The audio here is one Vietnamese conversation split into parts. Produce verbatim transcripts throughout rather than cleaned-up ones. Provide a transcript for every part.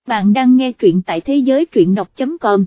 bạn đang nghe truyện tại thế giới truyện đọc chấm com.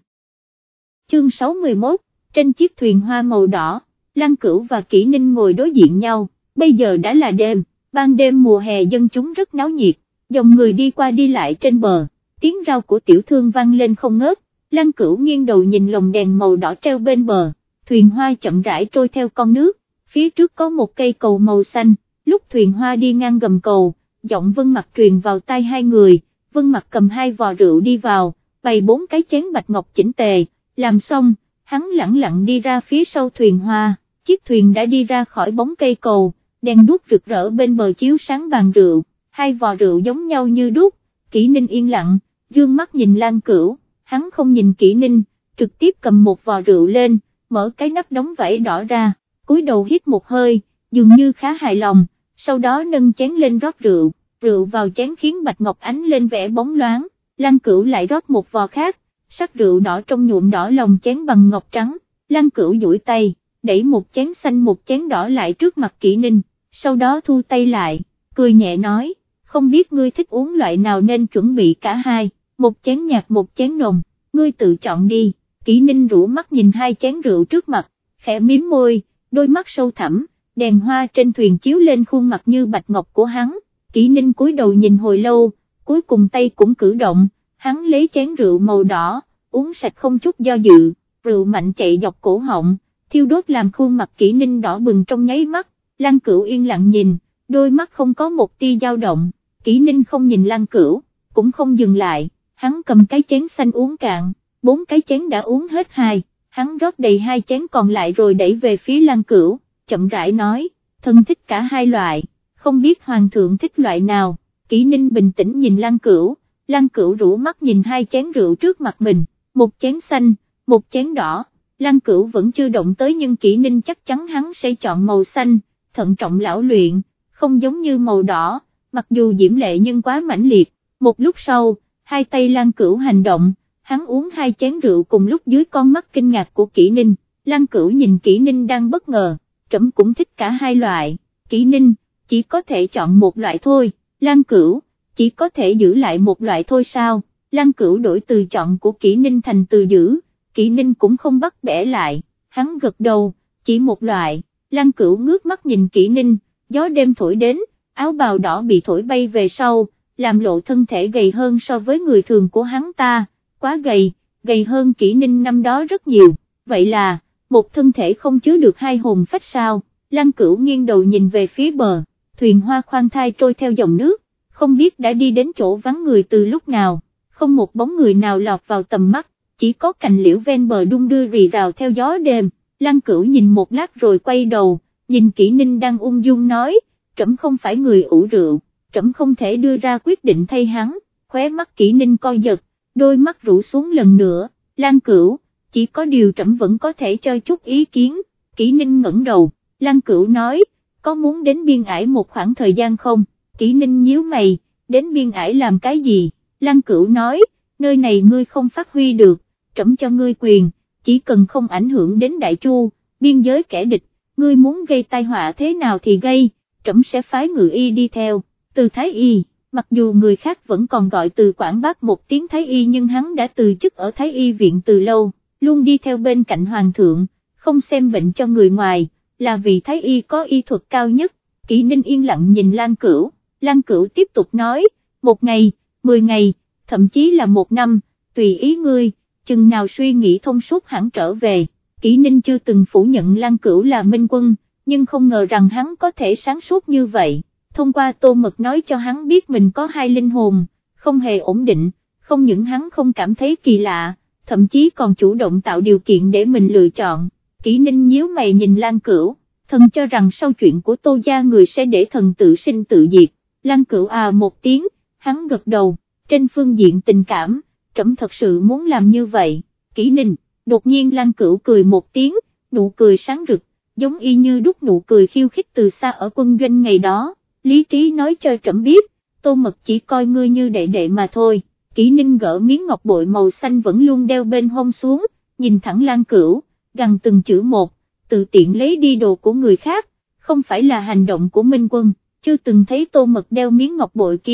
Chương sáu mươi mốt, trên chiếc thuyền hoa màu đỏ, Lăng Cửu và Kỷ Ninh ngồi đối diện nhau, bây giờ đã là đêm, ban đêm mùa hè dân chúng rất náo nhiệt, dòng người đi qua đi lại trên bờ, tiếng rao của tiểu thương vang lên không ngớt, Lăng Cửu nghiêng đầu nhìn lồng đèn màu đỏ treo bên bờ, thuyền hoa chậm rãi trôi theo con nước, phía trước có một cây cầu màu xanh, lúc thuyền hoa đi ngang gầm cầu, giọng Vân Mặc truyền vào tai hai người. Vân Mặc cầm hai vò rượu đi vào, bày bốn cái chén bạch ngọc chỉnh tề, làm xong, hắn lẳng lặng đi ra phía sau thuyền hoa, chiếc thuyền đã đi ra khỏi bóng cây cầu, đèn đuốc rực rỡ bên bờ chiếu sáng bàn rượu, hai vò rượu giống nhau như đúc. Kỷ Ninh yên lặng, dương mắt nhìn Lăng Cửu, hắn không nhìn Kỷ Ninh, trực tiếp cầm một vò rượu lên, mở cái nắp đóng vải đỏ ra, cúi đầu hít một hơi, dường như khá hài lòng, sau đó nâng chén lên rót rượu. Rượu vào chén khiến bạch ngọc ánh lên vẻ bóng loáng, Lăng Cửu lại rót một vò khác, sắc rượu đỏ trong nhuộm đỏ lòng chén bằng ngọc trắng, Lăng Cửu duỗi tay, đẩy một chén xanh một chén đỏ lại trước mặt Kỷ Ninh, sau đó thu tay lại, cười nhẹ nói, không biết ngươi thích uống loại nào nên chuẩn bị cả hai, một chén nhạt một chén nồng, ngươi tự chọn đi. Kỷ Ninh rũ mắt nhìn hai chén rượu trước mặt, khẽ mím môi, đôi mắt sâu thẳm, đèn hoa trên thuyền chiếu lên khuôn mặt như bạch ngọc của hắn. Kỷ Ninh cúi đầu nhìn hồi lâu, cuối cùng tay cũng cử động, hắn lấy chén rượu màu đỏ, uống sạch không chút do dự, rượu mạnh chạy dọc cổ họng, thiêu đốt làm khuôn mặt Kỷ Ninh đỏ bừng trong nháy mắt. Lăng Cửu yên lặng nhìn, đôi mắt không có một tia dao động, Kỷ Ninh không nhìn Lăng Cửu, cũng không dừng lại, hắn cầm cái chén xanh uống cạn, bốn cái chén đã uống hết hai, hắn rót đầy hai chén còn lại rồi đẩy về phía Lăng Cửu, chậm rãi nói, thân thích cả hai loại. Không biết hoàng thượng thích loại nào. Kỷ Ninh bình tĩnh nhìn Lăng Cửu, Lăng Cửu rũ mắt nhìn hai chén rượu trước mặt mình, một chén xanh, một chén đỏ, Lăng Cửu vẫn chưa động tới nhưng Kỷ Ninh chắc chắn hắn sẽ chọn màu xanh, thận trọng lão luyện, không giống như màu đỏ, mặc dù diễm lệ nhưng quá mãnh liệt. Một lúc sau, hai tay Lăng Cửu hành động, hắn uống hai chén rượu cùng lúc dưới con mắt kinh ngạc của Kỷ Ninh. Lăng Cửu nhìn Kỷ Ninh đang bất ngờ, trẫm cũng thích cả hai loại. Kỷ Ninh, chỉ có thể chọn một loại thôi. Lăng Cửu, chỉ có thể giữ lại một loại thôi sao? Lăng Cửu đổi từ chọn của Kỷ Ninh thành từ giữ, Kỷ Ninh cũng không bắt bẻ lại, hắn gật đầu, chỉ một loại. Lăng Cửu ngước mắt nhìn Kỷ Ninh, gió đêm thổi đến, áo bào đỏ bị thổi bay về sau, làm lộ thân thể gầy hơn so với người thường của hắn ta, quá gầy, gầy hơn Kỷ Ninh năm đó rất nhiều, vậy là, một thân thể không chứa được hai hồn phách sao? Lăng Cửu nghiêng đầu nhìn về phía bờ, thuyền hoa khoan thai trôi theo dòng nước, không biết đã đi đến chỗ vắng người từ lúc nào, không một bóng người nào lọt vào tầm mắt, chỉ có cành liễu ven bờ đung đưa rì rào theo gió đêm. Lăng Cửu nhìn một lát rồi quay đầu, nhìn Kỷ Ninh đang ung dung nói, trẫm không phải người ủ rượu, trẫm không thể đưa ra quyết định thay hắn. Khóe mắt Kỷ Ninh co giật, đôi mắt rũ xuống lần nữa. Lăng Cửu, chỉ có điều trẫm vẫn có thể cho chút ý kiến. Kỷ Ninh ngẩng đầu, Lăng Cửu nói, có muốn đến biên ải một khoảng thời gian không? Kỷ Ninh nhíu mày, đến biên ải làm cái gì? Lăng Cửu nói, nơi này ngươi không phát huy được, trẫm cho ngươi quyền, chỉ cần không ảnh hưởng đến Đại Chu, biên giới kẻ địch, ngươi muốn gây tai họa thế nào thì gây, trẫm sẽ phái ngự y đi theo. Từ Thái Y, mặc dù người khác vẫn còn gọi từ Quảng Bác một tiếng Thái Y nhưng hắn đã từ chức ở Thái Y viện từ lâu, luôn đi theo bên cạnh Hoàng thượng, không xem bệnh cho người ngoài, là vì Thái Y có y thuật cao nhất. Kỷ Ninh yên lặng nhìn Lăng Cửu, Lăng Cửu tiếp tục nói, một ngày, mười ngày, thậm chí là một năm, tùy ý ngươi, chừng nào suy nghĩ thông suốt hẳn trở về. Kỷ Ninh chưa từng phủ nhận Lăng Cửu là minh quân, nhưng không ngờ rằng hắn có thể sáng suốt như vậy, thông qua Tô Mật nói cho hắn biết mình có hai linh hồn, không hề ổn định, không những hắn không cảm thấy kỳ lạ, thậm chí còn chủ động tạo điều kiện để mình lựa chọn. Kỷ Ninh nhíu mày nhìn Lăng Cửu, thần cho rằng sau chuyện của Tô gia người sẽ để thần tự sinh tự diệt. Lăng Cửu à một tiếng, hắn gật đầu, trên phương diện tình cảm, trẫm thật sự muốn làm như vậy. Kỷ Ninh, đột nhiên Lăng Cửu cười một tiếng, nụ cười sáng rực, giống y như đúc nụ cười khiêu khích từ xa ở quân doanh ngày đó. Lý trí nói cho trẫm biết, Tô Mật chỉ coi ngươi như đệ đệ mà thôi. Kỷ Ninh gỡ miếng ngọc bội màu xanh vẫn luôn đeo bên hông xuống, nhìn thẳng Lăng Cửu, gằn từng chữ một, tự tiện lấy đi đồ của người khác, không phải là hành động của minh quân, chưa từng thấy Tô Mật đeo miếng ngọc bội kia,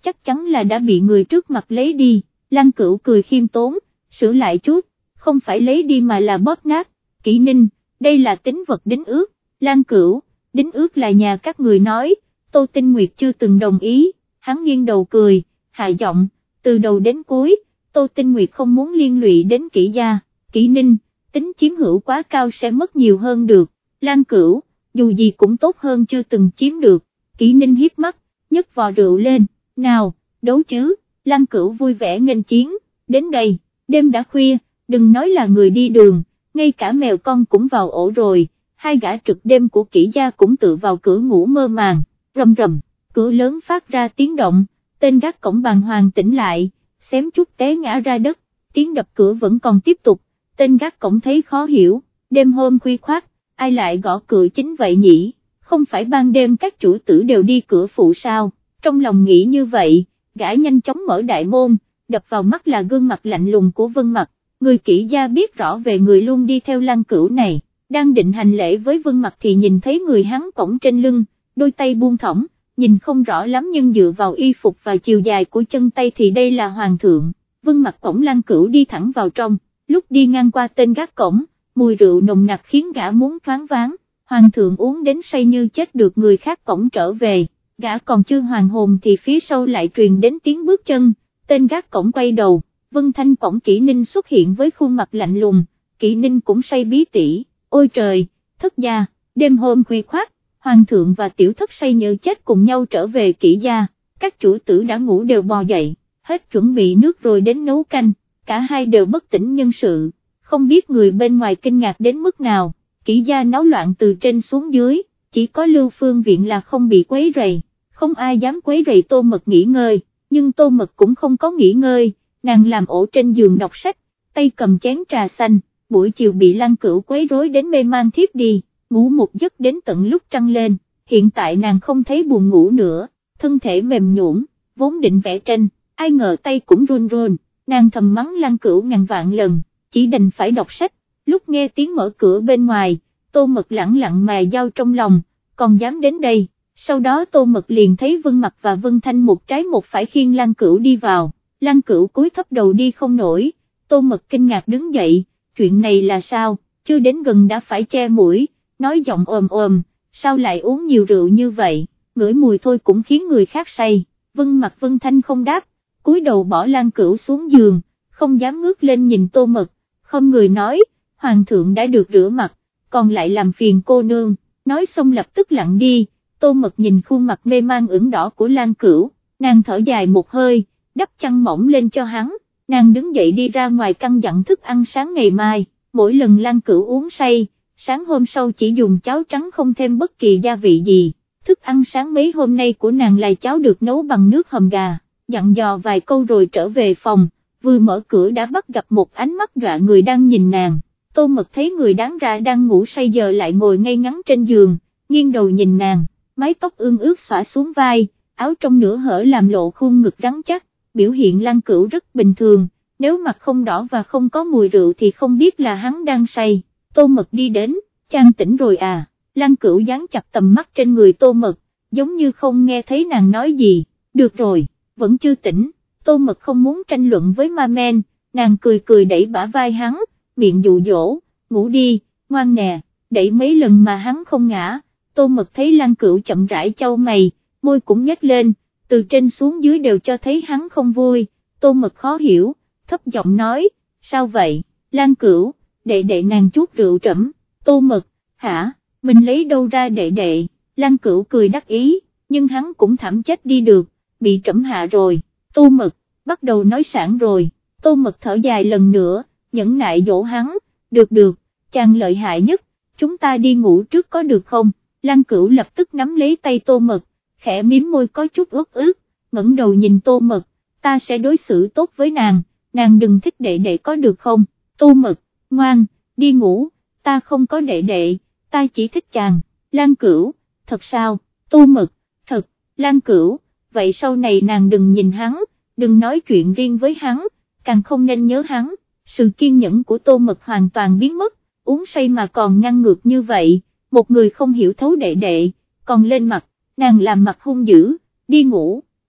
chắc chắn là đã bị người trước mặt lấy đi. Lăng Cửu cười khiêm tốn, sửa lại chút, không phải lấy đi mà là bóp nát. Kỷ Ninh, đây là tín vật đính ước. Lăng Cửu, đính ước là nhà các người nói, Tô Tinh Nguyệt chưa từng đồng ý. Hắn nghiêng đầu cười, hạ giọng, từ đầu đến cuối, Tô Tinh Nguyệt không muốn liên lụy đến Kỷ gia. Kỷ Ninh, tính chiếm hữu quá cao sẽ mất nhiều hơn được. Lăng Cửu, dù gì cũng tốt hơn chưa từng chiếm được. Kỷ Ninh hiếp mắt, nhấc vò rượu lên, nào, đấu chứ. Lăng Cửu vui vẻ nghênh chiến, đến đây, đêm đã khuya, đừng nói là người đi đường, ngay cả mèo con cũng vào ổ rồi. Hai gã trực đêm của Kỷ gia cũng tự vào cửa ngủ mơ màng, rầm rầm, cửa lớn phát ra tiếng động, tên gác cổng bàng hoàng tỉnh lại, xém chút té ngã ra đất, tiếng đập cửa vẫn còn tiếp tục, tên gác cổng thấy khó hiểu, đêm hôm khuya khoát, ai lại gõ cửa chính vậy nhỉ, không phải ban đêm các chủ tử đều đi cửa phụ sao, trong lòng nghĩ như vậy, gã nhanh chóng mở đại môn, đập vào mắt là gương mặt lạnh lùng của Vân Mặc, người Kỷ gia biết rõ về người luôn đi theo Lăng Cửu này. Đang định hành lễ với Vân Mặc thì nhìn thấy người hắn cõng trên lưng, đôi tay buông thõng, nhìn không rõ lắm nhưng dựa vào y phục và chiều dài của chân tay thì đây là hoàng thượng. Vân Mặc cõng Lăng Cửu đi thẳng vào trong, lúc đi ngang qua tên gác cổng, mùi rượu nồng nặc khiến gã muốn thoáng váng, hoàng thượng uống đến say như chết được người khác cõng trở về, gã còn chưa hoàn hồn thì phía sau lại truyền đến tiếng bước chân, tên gác cổng quay đầu, Vân Thanh cõng Kỷ Ninh xuất hiện với khuôn mặt lạnh lùng, Kỷ Ninh cũng say bí tỉ. Ôi trời, thất gia, đêm hôm khuya khoát, hoàng thượng và tiểu thất say như chết cùng nhau trở về Kỷ gia, các chủ tử đã ngủ đều bò dậy, hết chuẩn bị nước rồi đến nấu canh, cả hai đều bất tỉnh nhân sự, không biết người bên ngoài kinh ngạc đến mức nào, Kỷ gia náo loạn từ trên xuống dưới, chỉ có Lưu Phương Viện là không bị quấy rầy, không ai dám quấy rầy Tô Mật nghỉ ngơi, nhưng Tô Mật cũng không có nghỉ ngơi, nàng làm ổ trên giường đọc sách, tay cầm chén trà xanh. Buổi chiều bị Lăng Cửu quấy rối đến mê man thiếp đi, ngủ một giấc đến tận lúc trăng lên, hiện tại nàng không thấy buồn ngủ nữa, thân thể mềm nhũn, vốn định vẽ tranh, ai ngờ tay cũng run run, nàng thầm mắng Lăng Cửu ngàn vạn lần, chỉ đành phải đọc sách, lúc nghe tiếng mở cửa bên ngoài, Tô Mật lẳng lặng mài dao trong lòng, còn dám đến đây, sau đó Tô Mật liền thấy Vân Mặc và Vân Thanh một trái một phải khiêng Lăng Cửu đi vào, Lăng Cửu cúi thấp đầu đi không nổi, Tô Mật kinh ngạc đứng dậy. Chuyện này là sao, chưa đến gần đã phải che mũi, nói giọng ồm ồm, sao lại uống nhiều rượu như vậy, ngửi mùi thôi cũng khiến người khác say. Vân Mặc Vân Thanh không đáp, cúi đầu bỏ Lăng Cửu xuống giường, không dám ngước lên nhìn Tô Mật, không người nói, hoàng thượng đã được rửa mặt, còn lại làm phiền cô nương, nói xong lập tức lặng đi. Tô Mật nhìn khuôn mặt mê man ửng đỏ của Lăng Cửu, nàng thở dài một hơi, đắp chăn mỏng lên cho hắn. Nàng đứng dậy đi ra ngoài căn dặn thức ăn sáng ngày mai, mỗi lần Lăng Cửu uống say, sáng hôm sau chỉ dùng cháo trắng không thêm bất kỳ gia vị gì, thức ăn sáng mấy hôm nay của nàng là cháo được nấu bằng nước hầm gà, dặn dò vài câu rồi trở về phòng, vừa mở cửa đã bắt gặp một ánh mắt dọa người đang nhìn nàng, Tô Mật thấy người đáng ra đang ngủ say giờ lại ngồi ngay ngắn trên giường, nghiêng đầu nhìn nàng, mái tóc ương ướt xõa xuống vai, áo trong nửa hở làm lộ khuôn ngực rắn chắc. Biểu hiện Lăng Cửu rất bình thường, nếu mặt không đỏ và không có mùi rượu thì không biết là hắn đang say. Tô Mật đi đến, chàng tỉnh rồi à, Lăng Cửu dán chặt tầm mắt trên người Tô Mật, giống như không nghe thấy nàng nói gì, được rồi, vẫn chưa tỉnh, Tô Mật không muốn tranh luận với ma men, nàng cười cười đẩy bả vai hắn, miệng dụ dỗ, ngủ đi, ngoan nè, đẩy mấy lần mà hắn không ngã, Tô Mật thấy Lăng Cửu chậm rãi chau mày, môi cũng nhếch lên, từ trên xuống dưới đều cho thấy hắn không vui, Tô Mật khó hiểu, thấp giọng nói, sao vậy, Lăng Cửu, đệ đệ nàng chút rượu trẫm, Tô Mật, hả, mình lấy đâu ra đệ đệ, Lăng Cửu cười đắc ý, nhưng hắn cũng thảm chết đi được, bị trẫm hạ rồi, Tô Mật, bắt đầu nói sảng rồi, Tô Mật thở dài lần nữa, nhẫn nại dỗ hắn, được được, chàng lợi hại nhất, chúng ta đi ngủ trước có được không, Lăng Cửu lập tức nắm lấy tay Tô Mật, khẽ miếm môi có chút ướt ướt, ngẩng đầu nhìn Tô Mật, ta sẽ đối xử tốt với nàng, nàng đừng thích đệ đệ có được không, Tô Mật, ngoan, đi ngủ, ta không có đệ đệ, ta chỉ thích chàng, Lăng Cửu, thật sao, Tô Mật, thật, Lăng Cửu, vậy sau này nàng đừng nhìn hắn, đừng nói chuyện riêng với hắn, càng không nên nhớ hắn, sự kiên nhẫn của Tô Mật hoàn toàn biến mất, uống say mà còn ngăn ngược như vậy, một người không hiểu thấu đệ đệ, còn lên mặt, nàng làm mặt hung dữ, đi ngủ,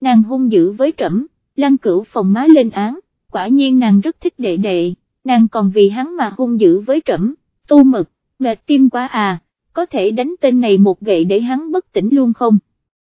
nàng hung dữ với trẫm. Lăng Cửu phồng má lên án, quả nhiên nàng rất thích đệ đệ, nàng còn vì hắn mà hung dữ với trẫm. Tu Mật, mệt tim quá à, có thể đánh tên này một gậy để hắn bất tỉnh luôn không?